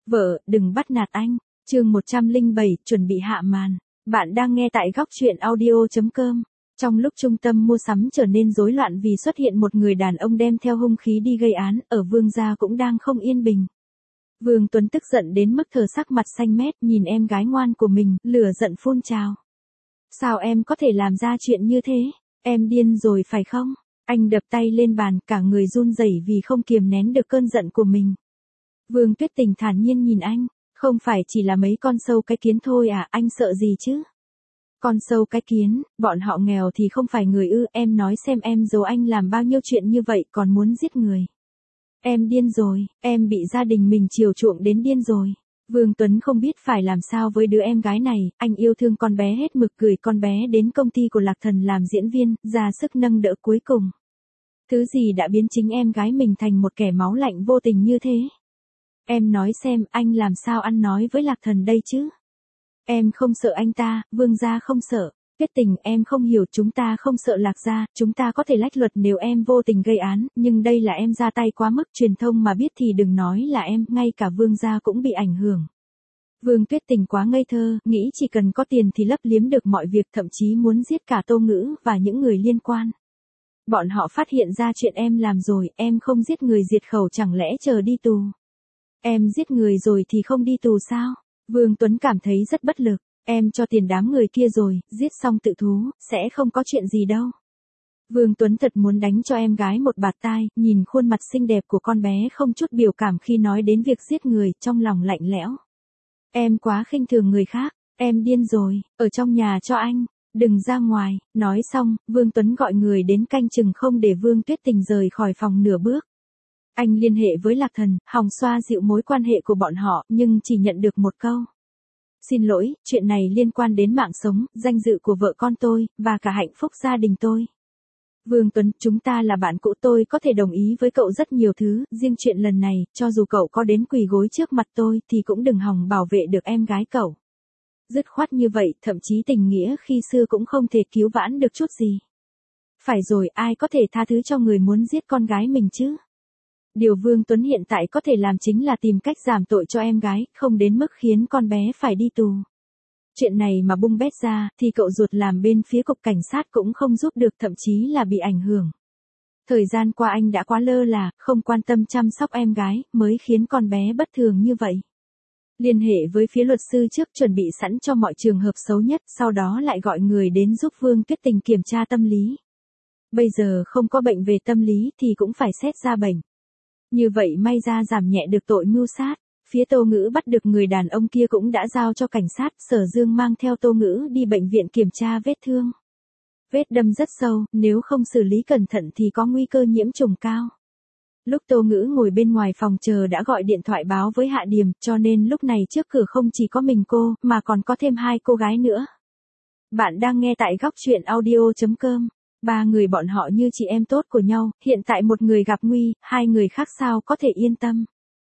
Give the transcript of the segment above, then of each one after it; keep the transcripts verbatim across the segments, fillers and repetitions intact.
Vợ, đừng bắt nạt anh. Chương một trăm lẻ bảy, chuẩn bị hạ màn. Bạn đang nghe tại góc truyện audio chấm com. Trong lúc trung tâm mua sắm trở nên rối loạn vì xuất hiện một người đàn ông đem theo hung khí đi gây án, ở Vương gia cũng đang không yên bình. Vương Tuấn tức giận đến mức thờ sắc mặt xanh mét, nhìn em gái ngoan của mình, lửa giận phun trào. Sao em có thể làm ra chuyện như thế? Em điên rồi phải không? Anh đập tay lên bàn, cả người run rẩy vì không kiềm nén được cơn giận của mình. Vương Tuyết Tình thản nhiên nhìn anh, không phải chỉ là mấy con sâu cái kiến thôi à, anh sợ gì chứ? Con sâu cái kiến, bọn họ nghèo thì không phải người ư, em nói xem em giấu anh làm bao nhiêu chuyện như vậy còn muốn giết người. Em điên rồi, em bị gia đình mình chiều chuộng đến điên rồi. Vương Tuấn không biết phải làm sao với đứa em gái này, anh yêu thương con bé hết mực, gửi con bé đến công ty của Lạc Thần làm diễn viên, ra sức nâng đỡ cuối cùng. Thứ gì đã biến chính em gái mình thành một kẻ máu lạnh vô tình như thế? Em nói xem, anh làm sao ăn nói với Lạc Thần đây chứ? Em không sợ anh ta, Vương gia không sợ. Tuyết Tình, em không hiểu, chúng ta không sợ Lạc gia, chúng ta có thể lách luật nếu em vô tình gây án, nhưng đây là em ra tay quá mức, truyền thông mà biết thì đừng nói là em, ngay cả Vương gia cũng bị ảnh hưởng. Vương Tuyết Tình quá ngây thơ, nghĩ chỉ cần có tiền thì lấp liếm được mọi việc, thậm chí muốn giết cả Tô Ngữ và những người liên quan. Bọn họ phát hiện ra chuyện em làm rồi, em không giết người diệt khẩu chẳng lẽ chờ đi tù? Em giết người rồi thì không đi tù sao? Vương Tuấn cảm thấy rất bất lực. Em cho tiền đám người kia rồi, giết xong tự thú, sẽ không có chuyện gì đâu. Vương Tuấn thật muốn đánh cho em gái một bạt tai, nhìn khuôn mặt xinh đẹp của con bé không chút biểu cảm khi nói đến việc giết người, trong lòng lạnh lẽo. Em quá khinh thường người khác, em điên rồi, ở trong nhà cho anh, đừng ra ngoài. Nói xong, Vương Tuấn gọi người đến canh chừng không để Vương Tuyết Tình rời khỏi phòng nửa bước. Anh liên hệ với Lạc Thần, hòng xoa dịu mối quan hệ của bọn họ, nhưng chỉ nhận được một câu. Xin lỗi, chuyện này liên quan đến mạng sống, danh dự của vợ con tôi, và cả hạnh phúc gia đình tôi. Vương Tuấn, chúng ta là bạn cũ, tôi có thể đồng ý với cậu rất nhiều thứ, riêng chuyện lần này, cho dù cậu có đến quỳ gối trước mặt tôi, thì cũng đừng hòng bảo vệ được em gái cậu. Dứt khoát như vậy, thậm chí tình nghĩa khi xưa cũng không thể cứu vãn được chút gì. Phải rồi, ai có thể tha thứ cho người muốn giết con gái mình chứ? Điều Vương Tuấn hiện tại có thể làm chính là tìm cách giảm tội cho em gái, không đến mức khiến con bé phải đi tù. Chuyện này mà bung bét ra, thì cậu ruột làm bên phía cục cảnh sát cũng không giúp được, thậm chí là bị ảnh hưởng. Thời gian qua anh đã quá lơ là, không quan tâm chăm sóc em gái, mới khiến con bé bất thường như vậy. Liên hệ với phía luật sư trước, chuẩn bị sẵn cho mọi trường hợp xấu nhất, sau đó lại gọi người đến giúp Vương Tuyết Tình kiểm tra tâm lý. Bây giờ không có bệnh về tâm lý thì cũng phải xét ra bệnh. Như vậy may ra giảm nhẹ được tội mưu sát. Phía Tô Ngữ bắt được người đàn ông kia cũng đã giao cho cảnh sát, Sở Dương mang theo Tô Ngữ đi bệnh viện kiểm tra vết thương. Vết đâm rất sâu, nếu không xử lý cẩn thận thì có nguy cơ nhiễm trùng cao. Lúc Tô Ngữ ngồi bên ngoài phòng chờ đã gọi điện thoại báo với Hạ Điềm, cho nên lúc này trước cửa không chỉ có mình cô, mà còn có thêm hai cô gái nữa. Bạn đang nghe tại góc truyện audio chấm com. Ba người bọn họ như chị em tốt của nhau, hiện tại một người gặp nguy, hai người khác sao có thể yên tâm.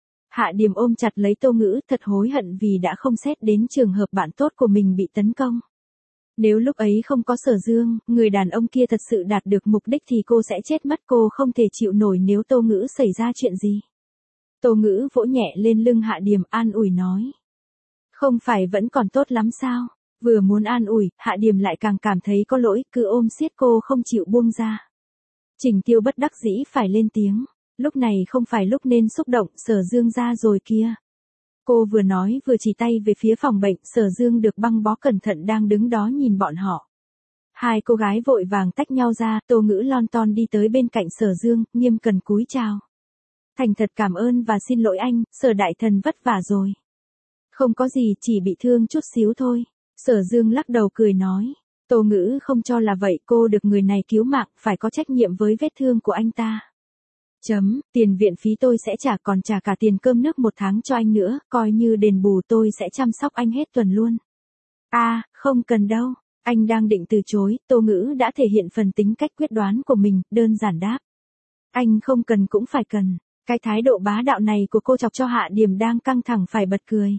Hạ Điềm ôm chặt lấy Tô Ngữ, thật hối hận vì đã không xét đến trường hợp bạn tốt của mình bị tấn công. Nếu lúc ấy không có Sở Dương, người đàn ông kia thật sự đạt được mục đích thì cô sẽ chết mất, cô không thể chịu nổi nếu Tô Ngữ xảy ra chuyện gì. Tô Ngữ vỗ nhẹ lên lưng Hạ Điềm, an ủi nói. Không phải vẫn còn tốt lắm sao? Vừa muốn an ủi, Hạ Điềm lại càng cảm thấy có lỗi, cứ ôm siết cô không chịu buông ra. Trình Tiêu bất đắc dĩ phải lên tiếng. Lúc này không phải lúc nên xúc động, Sở Dương ra rồi kia. Cô vừa nói vừa chỉ tay về phía phòng bệnh, Sở Dương được băng bó cẩn thận đang đứng đó nhìn bọn họ. Hai cô gái vội vàng tách nhau ra, Tô Ngữ lon ton đi tới bên cạnh Sở Dương, nghiêm cần cúi chào. Thành thật cảm ơn và xin lỗi anh, Sở đại thần vất vả rồi. Không có gì, chỉ bị thương chút xíu thôi. Sở Dương lắc đầu cười nói. Tô Ngữ không cho là vậy, cô được người này cứu mạng, phải có trách nhiệm với vết thương của anh ta. Chấm, tiền viện phí tôi sẽ trả, còn trả cả tiền cơm nước một tháng cho anh nữa, coi như đền bù, tôi sẽ chăm sóc anh hết tuần luôn. A, à, không cần đâu. Anh đang định từ chối, Tô Ngữ đã thể hiện phần tính cách quyết đoán của mình, đơn giản đáp. Anh không cần cũng phải cần. Cái thái độ bá đạo này của cô chọc cho Hạ Điềm đang căng thẳng phải bật cười.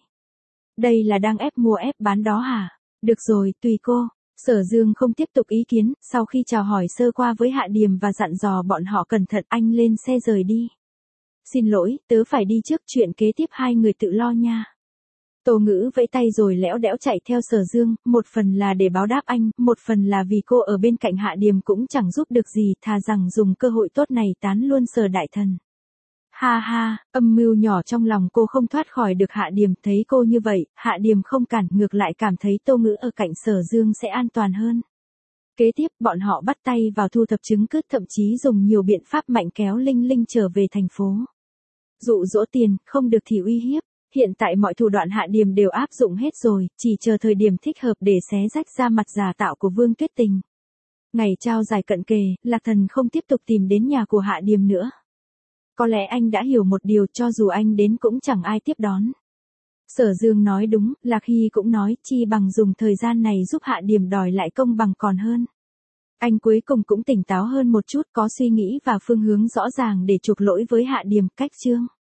Đây là đang ép mua ép bán đó hả? Được rồi, tùy cô. Sở Dương không tiếp tục ý kiến, sau khi chào hỏi sơ qua với Hạ Điềm và dặn dò bọn họ cẩn thận, anh lên xe rời đi. xin lỗi, tớ phải đi trước, chuyện kế tiếp hai người tự lo nha. Tô Ngữ vẫy tay rồi lẽo đẽo chạy theo Sở Dương, một phần là để báo đáp anh, một phần là vì cô ở bên cạnh Hạ Điềm cũng chẳng giúp được gì, thà rằng dùng cơ hội tốt này tán luôn Sở đại thần. Ha ha, âm mưu nhỏ trong lòng cô không thoát khỏi được Hạ Điềm, thấy cô như vậy, Hạ Điềm không cản, ngược lại cảm thấy Tô Ngữ ở cạnh Sở Dương sẽ an toàn hơn. Kế tiếp, bọn họ bắt tay vào thu thập chứng cứ, thậm chí dùng nhiều biện pháp mạnh kéo Linh Linh trở về thành phố. Dụ dỗ tiền, không được thì uy hiếp. Hiện tại mọi thủ đoạn Hạ Điềm đều áp dụng hết rồi, chỉ chờ thời điểm thích hợp để xé rách ra mặt giả tạo của Vương Tuyết Tình. Ngày trao giải cận kề, Lạc Thần không tiếp tục tìm đến nhà của Hạ Điềm nữa. Có lẽ anh đã hiểu một điều, cho dù anh đến cũng chẳng ai tiếp đón. Sở Dương nói đúng, Lạc Hy cũng nói, chi bằng dùng thời gian này giúp Hạ Điềm đòi lại công bằng còn hơn. Anh cuối cùng cũng tỉnh táo hơn một chút, có suy nghĩ và phương hướng rõ ràng để chuộc lỗi với Hạ Điềm. Cách chương